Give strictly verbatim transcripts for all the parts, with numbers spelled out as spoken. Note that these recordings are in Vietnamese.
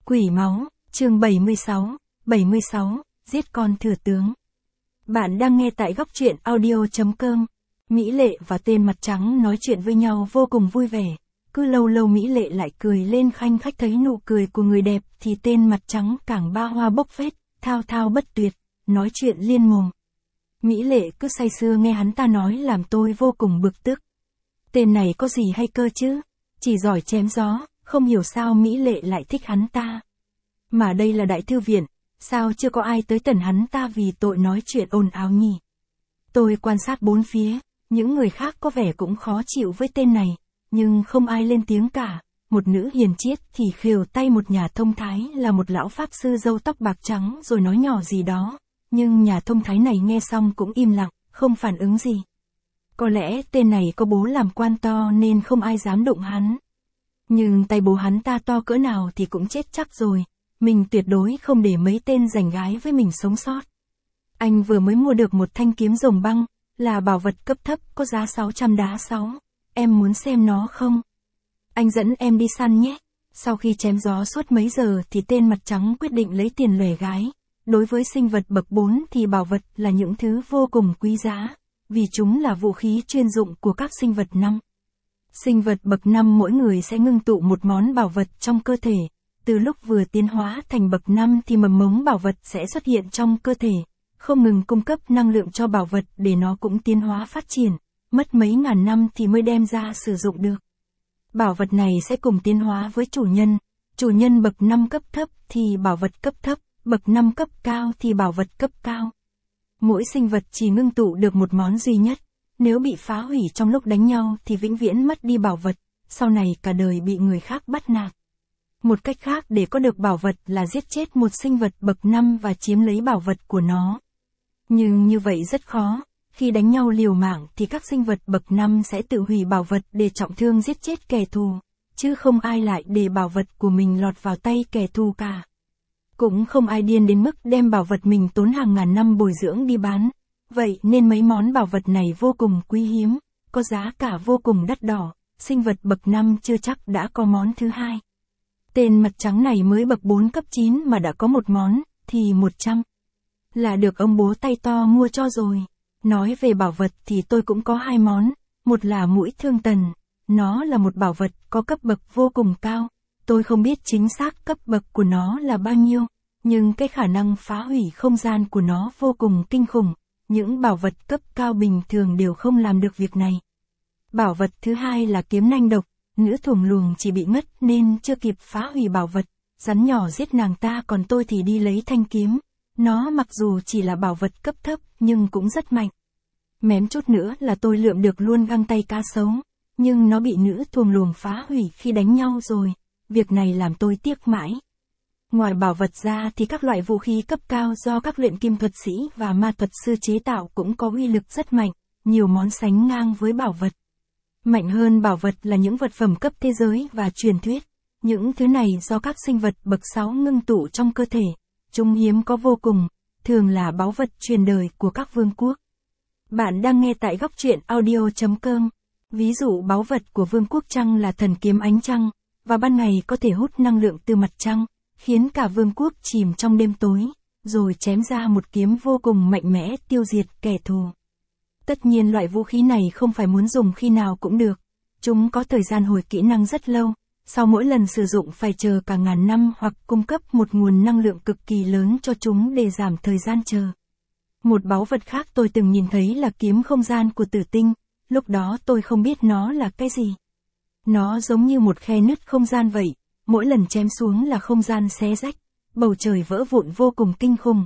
Quỷ máu, chương bảy mươi sáu, bảy mươi sáu, giết con thừa tướng. Bạn đang nghe tại góc truyện audio.com. Mỹ Lệ và tên mặt trắng nói chuyện với nhau vô cùng vui vẻ. Cứ lâu lâu Mỹ Lệ lại cười lên khanh khách, thấy nụ cười của người đẹp thì tên mặt trắng càng ba hoa bốc phét, thao thao bất tuyệt, nói chuyện liên mồm. Mỹ Lệ cứ say sưa nghe hắn ta nói làm tôi vô cùng bực tức. Tên này có gì hay cơ chứ? Chỉ giỏi chém gió, không hiểu sao Mỹ Lệ lại thích hắn ta. Mà đây là đại thư viện, sao chưa có ai tới tẩn hắn ta vì tội nói chuyện ồn ào nhỉ? Tôi quan sát bốn phía, những người khác có vẻ cũng khó chịu với tên này, nhưng không ai lên tiếng cả. Một nữ hiền triết thì khều tay một nhà thông thái là một lão pháp sư râu tóc bạc trắng rồi nói nhỏ gì đó, nhưng nhà thông thái này nghe xong cũng im lặng, không phản ứng gì. Có lẽ tên này có bố làm quan to nên không ai dám đụng hắn. Nhưng tay bố hắn ta to cỡ nào thì cũng chết chắc rồi, mình tuyệt đối không để mấy tên giành gái với mình sống sót. Anh vừa mới mua được một thanh kiếm rồng băng, là bảo vật cấp thấp có giá sáu trăm đá sáu, em muốn xem nó không? Anh dẫn em đi săn nhé. Sau khi chém gió suốt mấy giờ thì tên mặt trắng quyết định lấy tiền lẻ gái. Đối với sinh vật bậc bốn thì bảo vật là những thứ vô cùng quý giá, vì chúng là vũ khí chuyên dụng của các sinh vật năm. Sinh vật bậc năm mỗi người sẽ ngưng tụ một món bảo vật trong cơ thể. Từ lúc vừa tiến hóa thành bậc năm thì mầm mống bảo vật sẽ xuất hiện trong cơ thể, không ngừng cung cấp năng lượng cho bảo vật để nó cũng tiến hóa phát triển, mất mấy ngàn năm thì mới đem ra sử dụng được. Bảo vật này sẽ cùng tiến hóa với chủ nhân, chủ nhân bậc năm cấp thấp thì bảo vật cấp thấp, bậc năm cấp cao thì bảo vật cấp cao. Mỗi sinh vật chỉ ngưng tụ được một món duy nhất, nếu bị phá hủy trong lúc đánh nhau thì vĩnh viễn mất đi bảo vật, sau này cả đời bị người khác bắt nạt. Một cách khác để có được bảo vật là giết chết một sinh vật bậc năm và chiếm lấy bảo vật của nó. Nhưng như vậy rất khó, khi đánh nhau liều mạng thì các sinh vật bậc năm sẽ tự hủy bảo vật để trọng thương giết chết kẻ thù, chứ không ai lại để bảo vật của mình lọt vào tay kẻ thù cả. Cũng không ai điên đến mức đem bảo vật mình tốn hàng ngàn năm bồi dưỡng đi bán, vậy nên mấy món bảo vật này vô cùng quý hiếm, có giá cả vô cùng đắt đỏ, sinh vật bậc năm chưa chắc đã có món thứ hai. Tên mặt trắng này mới bậc bốn cấp chín mà đã có một món, thì một trăm. Là được ông bố tay to mua cho rồi. Nói về bảo vật thì tôi cũng có hai món, một là mũi thương tần, nó là một bảo vật có cấp bậc vô cùng cao, tôi không biết chính xác cấp bậc của nó là bao nhiêu, nhưng cái khả năng phá hủy không gian của nó vô cùng kinh khủng, những bảo vật cấp cao bình thường đều không làm được việc này. Bảo vật thứ hai là kiếm nanh độc. Nữ thuồng luồng chỉ bị ngất nên chưa kịp phá hủy bảo vật, rắn nhỏ giết nàng ta còn tôi thì đi lấy thanh kiếm. Nó mặc dù chỉ là bảo vật cấp thấp nhưng cũng rất mạnh. Mém chút nữa là tôi lượm được luôn găng tay cá sấu, nhưng nó bị nữ thuồng luồng phá hủy khi đánh nhau rồi, việc này làm tôi tiếc mãi. Ngoài bảo vật ra thì các loại vũ khí cấp cao do các luyện kim thuật sĩ và ma thuật sư chế tạo cũng có uy lực rất mạnh, nhiều món sánh ngang với bảo vật. Mạnh hơn bảo vật là những vật phẩm cấp thế giới và truyền thuyết. Những thứ này do các sinh vật bậc sáu ngưng tụ trong cơ thể. Chúng hiếm có vô cùng, thường là báu vật truyền đời của các vương quốc. Bạn đang nghe tại góc truyện audio.com. Ví dụ báu vật của vương quốc trăng là thần kiếm ánh trăng, và ban ngày có thể hút năng lượng từ mặt trăng, khiến cả vương quốc chìm trong đêm tối, rồi chém ra một kiếm vô cùng mạnh mẽ tiêu diệt kẻ thù. Tất nhiên loại vũ khí này không phải muốn dùng khi nào cũng được. Chúng có thời gian hồi kỹ năng rất lâu, sau mỗi lần sử dụng phải chờ cả ngàn năm hoặc cung cấp một nguồn năng lượng cực kỳ lớn cho chúng để giảm thời gian chờ. Một báu vật khác tôi từng nhìn thấy là kiếm không gian của tử tinh, lúc đó tôi không biết nó là cái gì. Nó giống như một khe nứt không gian vậy, mỗi lần chém xuống là không gian xé rách, bầu trời vỡ vụn vô cùng kinh khủng.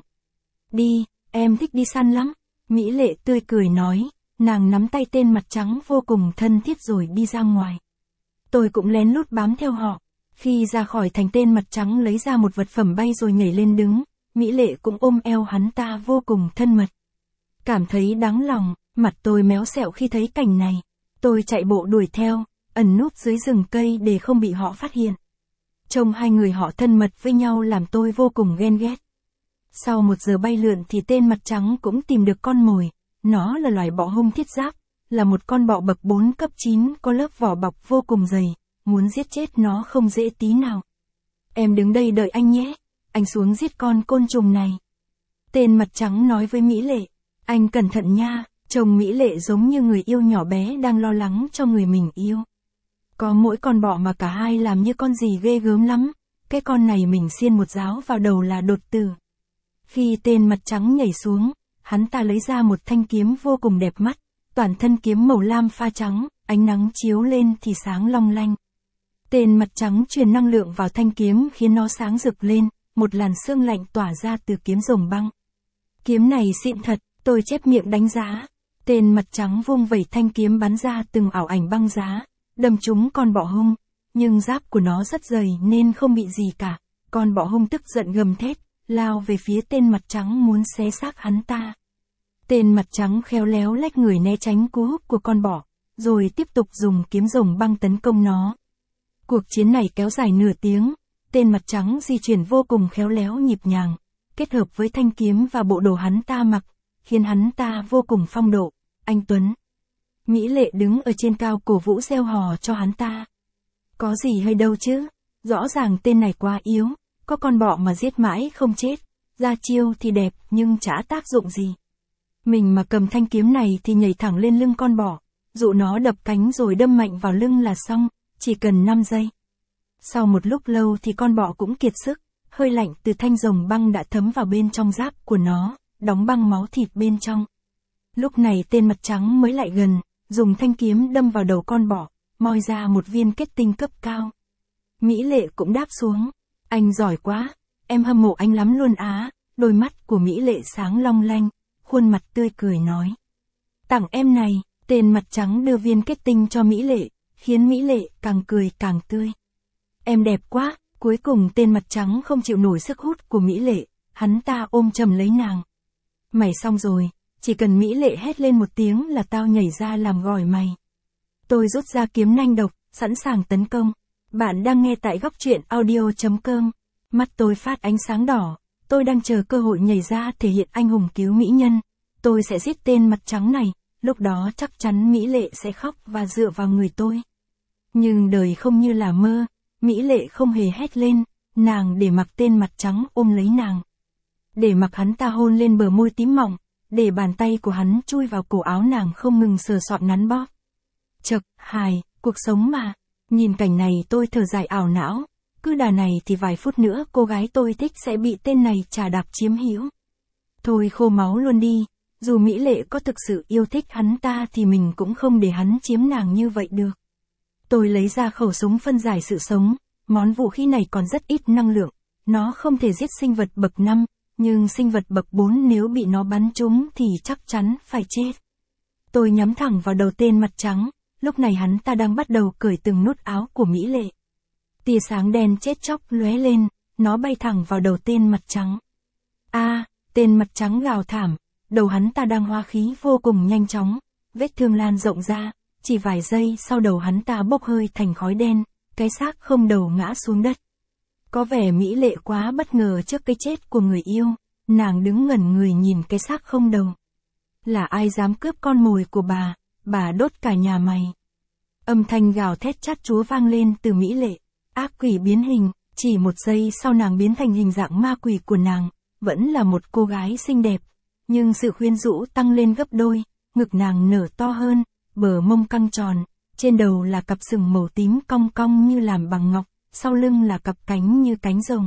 Đi, em thích đi săn lắm. Mỹ Lệ tươi cười nói, nàng nắm tay tên mặt trắng vô cùng thân thiết rồi đi ra ngoài. Tôi cũng lén lút bám theo họ. Khi ra khỏi thành tên mặt trắng lấy ra một vật phẩm bay rồi nhảy lên đứng, Mỹ Lệ cũng ôm eo hắn ta vô cùng thân mật. Cảm thấy đáng lòng, mặt tôi méo xẹo khi thấy cảnh này. Tôi chạy bộ đuổi theo, ẩn núp dưới rừng cây để không bị họ phát hiện. Trông hai người họ thân mật với nhau làm tôi vô cùng ghen ghét. Sau một giờ bay lượn thì tên mặt trắng cũng tìm được con mồi, nó là loài bọ hung thiết giáp, là một con bọ bậc bốn cấp chín có lớp vỏ bọc vô cùng dày, muốn giết chết nó không dễ tí nào. Em đứng đây đợi anh nhé, anh xuống giết con côn trùng này. Tên mặt trắng nói với Mỹ Lệ, anh cẩn thận nha, trông Mỹ Lệ giống như người yêu nhỏ bé đang lo lắng cho người mình yêu. Có mỗi con bọ mà cả hai làm như con gì ghê gớm lắm, cái con này mình xiên một giáo vào đầu là đột tử. Khi tên mặt trắng nhảy xuống, hắn ta lấy ra một thanh kiếm vô cùng đẹp mắt, toàn thân kiếm màu lam pha trắng, ánh nắng chiếu lên thì sáng long lanh. Tên mặt trắng truyền năng lượng vào thanh kiếm khiến nó sáng rực lên, một làn sương lạnh tỏa ra từ kiếm rồng băng. Kiếm này xịn thật, tôi chép miệng đánh giá. Tên mặt trắng vung vẩy thanh kiếm bắn ra từng ảo ảnh băng giá, đâm trúng con bọ hung, nhưng giáp của nó rất dày nên không bị gì cả. Con bọ hung tức giận gầm thét, lao về phía tên mặt trắng muốn xé xác hắn ta. Tên mặt trắng khéo léo lách người né tránh cú húc của con bọ, rồi tiếp tục dùng kiếm rồng băng tấn công nó. Cuộc chiến này kéo dài nửa tiếng, tên mặt trắng di chuyển vô cùng khéo léo nhịp nhàng, kết hợp với thanh kiếm và bộ đồ hắn ta mặc, khiến hắn ta vô cùng phong độ, anh tuấn. Mỹ Lệ đứng ở trên cao cổ vũ reo hò cho hắn ta. Có gì hay đâu chứ, rõ ràng tên này quá yếu, có con bọ mà giết mãi không chết, ra chiêu thì đẹp nhưng chả tác dụng gì. Mình mà cầm thanh kiếm này thì nhảy thẳng lên lưng con bọ, dụ nó đập cánh rồi đâm mạnh vào lưng là xong, chỉ cần năm giây. Sau một lúc lâu thì con bọ cũng kiệt sức, hơi lạnh từ thanh rồng băng đã thấm vào bên trong giáp của nó, đóng băng máu thịt bên trong. Lúc này tên mặt trắng mới lại gần, dùng thanh kiếm đâm vào đầu con bọ, moi ra một viên kết tinh cấp cao. Mỹ Lệ cũng đáp xuống, anh giỏi quá, em hâm mộ anh lắm luôn á. Đôi mắt của Mỹ Lệ sáng long lanh, khuôn mặt tươi cười nói. Tặng em này, tên mặt trắng đưa viên kết tinh cho Mỹ Lệ, khiến Mỹ Lệ càng cười càng tươi. Em đẹp quá, cuối cùng tên mặt trắng không chịu nổi sức hút của Mỹ Lệ, hắn ta ôm chầm lấy nàng. Mày xong rồi, chỉ cần Mỹ Lệ hét lên một tiếng là tao nhảy ra làm gỏi mày. Tôi rút ra kiếm nanh độc, sẵn sàng tấn công. Bạn đang nghe tại góc truyện audio chấm com. Mắt tôi phát ánh sáng đỏ, tôi đang chờ cơ hội nhảy ra thể hiện anh hùng cứu mỹ nhân. Tôi sẽ giết tên mặt trắng này, lúc đó chắc chắn Mỹ Lệ sẽ khóc và dựa vào người tôi. Nhưng đời không như là mơ, Mỹ Lệ không hề hét lên, nàng để mặc tên mặt trắng ôm lấy nàng. Để mặc hắn ta hôn lên bờ môi tím mọng, để bàn tay của hắn chui vào cổ áo nàng không ngừng sờ soạn nắn bóp. Chậc, hài, cuộc sống mà. Nhìn cảnh này tôi thở dài ảo não, cứ đà này thì vài phút nữa cô gái tôi thích sẽ bị tên này chà đạp chiếm hữu. Thôi khô máu luôn đi, dù Mỹ Lệ có thực sự yêu thích hắn ta thì mình cũng không để hắn chiếm nàng như vậy được. Tôi lấy ra khẩu súng phân giải sự sống, món vũ khí này còn rất ít năng lượng, nó không thể giết sinh vật bậc năm, nhưng sinh vật bậc bốn nếu bị nó bắn trúng thì chắc chắn phải chết. Tôi nhắm thẳng vào đầu tên mặt trắng, lúc này hắn ta đang bắt đầu cởi từng nút áo của Mỹ Lệ. Tia sáng đen chết chóc lóe lên, nó bay thẳng vào đầu tên mặt trắng. A, à, tên mặt trắng gào thảm, đầu hắn ta đang hóa khí vô cùng nhanh chóng, vết thương lan rộng ra, chỉ vài giây sau đầu hắn ta bốc hơi thành khói đen, cái xác không đầu ngã xuống đất. Có vẻ Mỹ Lệ quá bất ngờ trước cái chết của người yêu, nàng đứng ngẩn người nhìn cái xác không đầu. Là ai dám cướp con mồi của bà, bà đốt cả nhà mày. Âm thanh gào thét chát chúa vang lên từ Mỹ Lệ, ác quỷ biến hình, chỉ một giây sau nàng biến thành hình dạng ma quỷ của nàng, vẫn là một cô gái xinh đẹp, nhưng sự quyến rũ tăng lên gấp đôi, ngực nàng nở to hơn, bờ mông căng tròn, trên đầu là cặp sừng màu tím cong cong như làm bằng ngọc, sau lưng là cặp cánh như cánh rồng.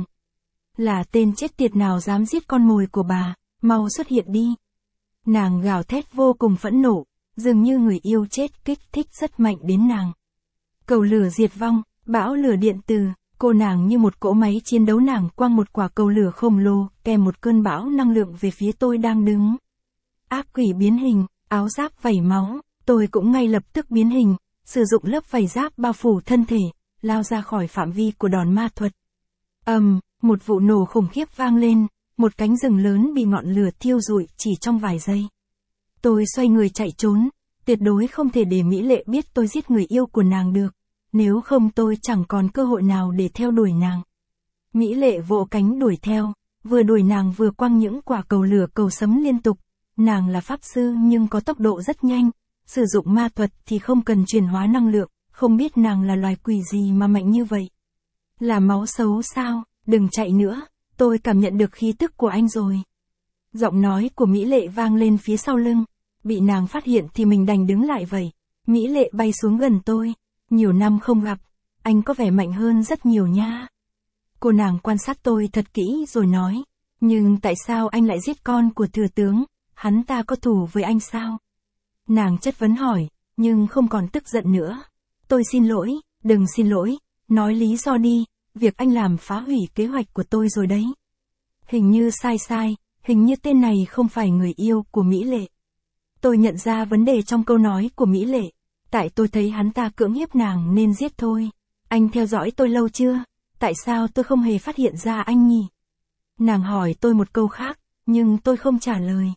Là tên chết tiệt nào dám giết con mồi của bà, mau xuất hiện đi. Nàng gào thét vô cùng phẫn nộ, dường như người yêu chết kích thích rất mạnh đến nàng. Cầu lửa diệt vong, bão lửa điện từ, cô nàng như một cỗ máy chiến đấu, nàng quăng một quả cầu lửa khổng lồ, kèm một cơn bão năng lượng về phía tôi đang đứng. Ác quỷ biến hình, áo giáp vẩy máu, tôi cũng ngay lập tức biến hình, sử dụng lớp vảy giáp bao phủ thân thể, lao ra khỏi phạm vi của đòn ma thuật. Ầm, um, một vụ nổ khủng khiếp vang lên, một cánh rừng lớn bị ngọn lửa thiêu rụi chỉ trong vài giây. Tôi xoay người chạy trốn, tuyệt đối không thể để Mỹ Lệ biết tôi giết người yêu của nàng được, nếu không tôi chẳng còn cơ hội nào để theo đuổi nàng. Mỹ Lệ vỗ cánh đuổi theo, vừa đuổi nàng vừa quăng những quả cầu lửa cầu sấm liên tục, nàng là pháp sư nhưng có tốc độ rất nhanh, sử dụng ma thuật thì không cần chuyển hóa năng lượng, không biết nàng là loài quỷ gì mà mạnh như vậy. Là máu xấu sao, đừng chạy nữa, tôi cảm nhận được khí tức của anh rồi. Giọng nói của Mỹ Lệ vang lên phía sau lưng, bị nàng phát hiện thì mình đành đứng lại vậy. Mỹ Lệ bay xuống gần tôi, nhiều năm không gặp, anh có vẻ mạnh hơn rất nhiều nha. Cô nàng quan sát tôi thật kỹ rồi nói, nhưng tại sao anh lại giết con của thừa tướng, hắn ta có thù với anh sao? Nàng chất vấn hỏi, nhưng không còn tức giận nữa. Tôi xin lỗi, đừng xin lỗi, nói lý do đi, việc anh làm phá hủy kế hoạch của tôi rồi đấy. Hình như sai sai, hình như tên này không phải người yêu của Mỹ Lệ. Tôi nhận ra vấn đề trong câu nói của Mỹ Lệ, tại tôi thấy hắn ta cưỡng hiếp nàng nên giết thôi. Anh theo dõi tôi lâu chưa? Tại sao tôi không hề phát hiện ra anh nhỉ? Nàng hỏi tôi một câu khác, nhưng tôi không trả lời.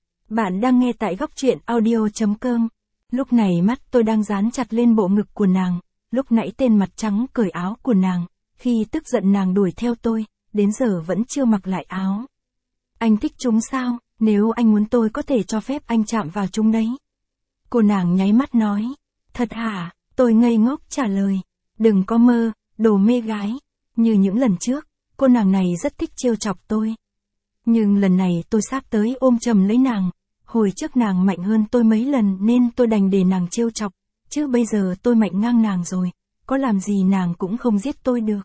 Bạn đang nghe tại góc truyện audio chấm com. Lúc này mắt tôi đang dán chặt lên bộ ngực của nàng, lúc nãy tên mặt trắng cởi áo của nàng, khi tức giận nàng đuổi theo tôi, đến giờ vẫn chưa mặc lại áo. Anh thích chúng sao? Nếu anh muốn tôi có thể cho phép anh chạm vào chúng đấy. Cô nàng nháy mắt nói. Thật hả? Tôi ngây ngốc trả lời. Đừng có mơ, đồ mê gái. Như những lần trước, cô nàng này rất thích trêu chọc tôi. Nhưng lần này tôi sắp tới ôm chầm lấy nàng. Hồi trước nàng mạnh hơn tôi mấy lần nên tôi đành để nàng trêu chọc. Chứ bây giờ tôi mạnh ngang nàng rồi. Có làm gì nàng cũng không giết tôi được.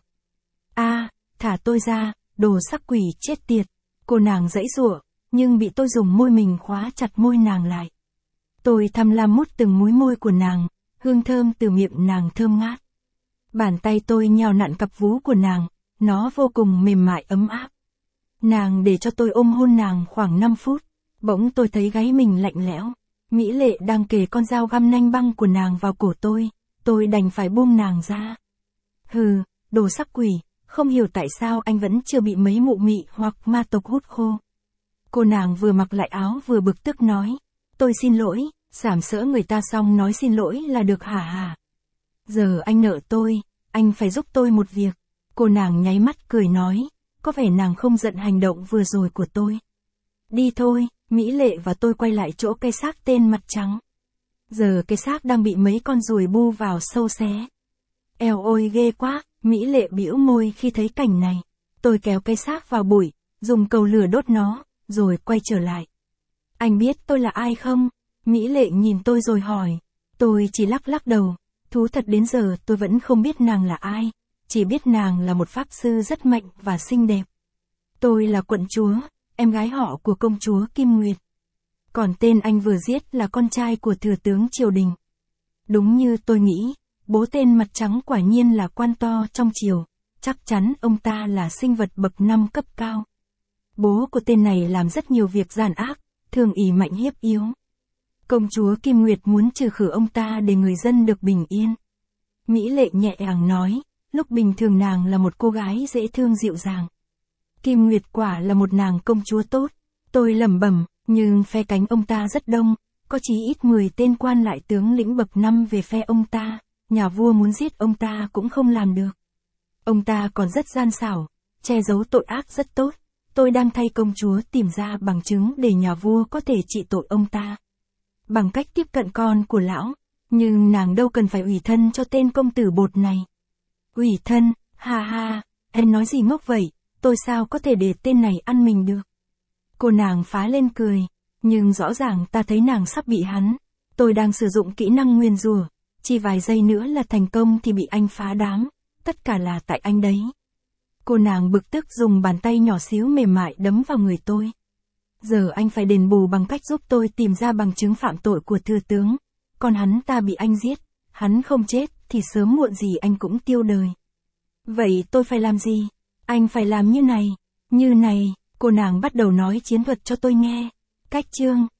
A, thả tôi ra, đồ sắc quỷ chết tiệt. Cô nàng giãy giụa, nhưng bị tôi dùng môi mình khóa chặt môi nàng lại. Tôi tham lam mút từng múi môi của nàng, hương thơm từ miệng nàng thơm ngát. Bàn tay tôi nhào nặn cặp vú của nàng, nó vô cùng mềm mại ấm áp. Nàng để cho tôi ôm hôn nàng khoảng năm phút, bỗng tôi thấy gáy mình lạnh lẽo. Mỹ Lệ đang kề con dao găm nanh băng của nàng vào cổ tôi, tôi đành phải buông nàng ra. Hừ, đồ sắc quỷ, không hiểu tại sao anh vẫn chưa bị mấy mụ mị hoặc ma tộc hút khô. Cô nàng vừa mặc lại áo vừa bực tức nói. Tôi xin lỗi, sàm sỡ người ta xong nói xin lỗi là được hả hả? Giờ anh nợ tôi, anh phải giúp tôi một việc. Cô nàng nháy mắt cười nói, có vẻ nàng không giận hành động vừa rồi của tôi. Đi thôi, Mỹ Lệ và tôi quay lại chỗ cây xác tên mặt trắng. Giờ cây xác đang bị mấy con ruồi bu vào sâu xé. Eo ôi ghê quá, Mỹ Lệ bĩu môi khi thấy cảnh này. Tôi kéo cây xác vào bụi, dùng cầu lửa đốt nó, rồi quay trở lại. Anh biết tôi là ai không? Mỹ Lệ nhìn tôi rồi hỏi. Tôi chỉ lắc lắc đầu. Thú thật đến giờ tôi vẫn không biết nàng là ai. Chỉ biết nàng là một pháp sư rất mạnh và xinh đẹp. Tôi là quận chúa, em gái họ của công chúa Kim Nguyệt. Còn tên anh vừa giết là con trai của thừa tướng triều đình. Đúng như tôi nghĩ, bố tên mặt trắng quả nhiên là quan to trong triều. Chắc chắn ông ta là sinh vật bậc năm cấp cao. Bố của tên này làm rất nhiều việc gian ác, thường ỷ mạnh hiếp yếu. Công chúa Kim Nguyệt muốn trừ khử ông ta để người dân được bình yên. Mỹ Lệ nhẹ nhàng nói, lúc bình thường nàng là một cô gái dễ thương dịu dàng. Kim Nguyệt quả là một nàng công chúa tốt. Tôi lẩm bẩm, nhưng phe cánh ông ta rất đông, có chí ít mười tên quan lại tướng lĩnh bậc năm về phe ông ta, nhà vua muốn giết ông ta cũng không làm được. Ông ta còn rất gian xảo, che giấu tội ác rất tốt. Tôi đang thay công chúa tìm ra bằng chứng để nhà vua có thể trị tội ông ta. Bằng cách tiếp cận con của lão, nhưng nàng đâu cần phải ủy thân cho tên công tử bột này. Ủy thân, ha ha, em nói gì ngốc vậy, tôi sao có thể để tên này ăn mình được. Cô nàng phá lên cười, nhưng rõ ràng ta thấy nàng sắp bị hắn. Tôi đang sử dụng kỹ năng nguyền rủa, chỉ vài giây nữa là thành công thì bị anh phá đám, tất cả là tại anh đấy. Cô nàng bực tức dùng bàn tay nhỏ xíu mềm mại đấm vào người tôi. Giờ anh phải đền bù bằng cách giúp tôi tìm ra bằng chứng phạm tội của thừa tướng. Còn hắn ta bị anh giết, hắn không chết thì sớm muộn gì anh cũng tiêu đời. Vậy tôi phải làm gì? Anh phải làm như này, như này, cô nàng bắt đầu nói chiến thuật cho tôi nghe. Cách chương,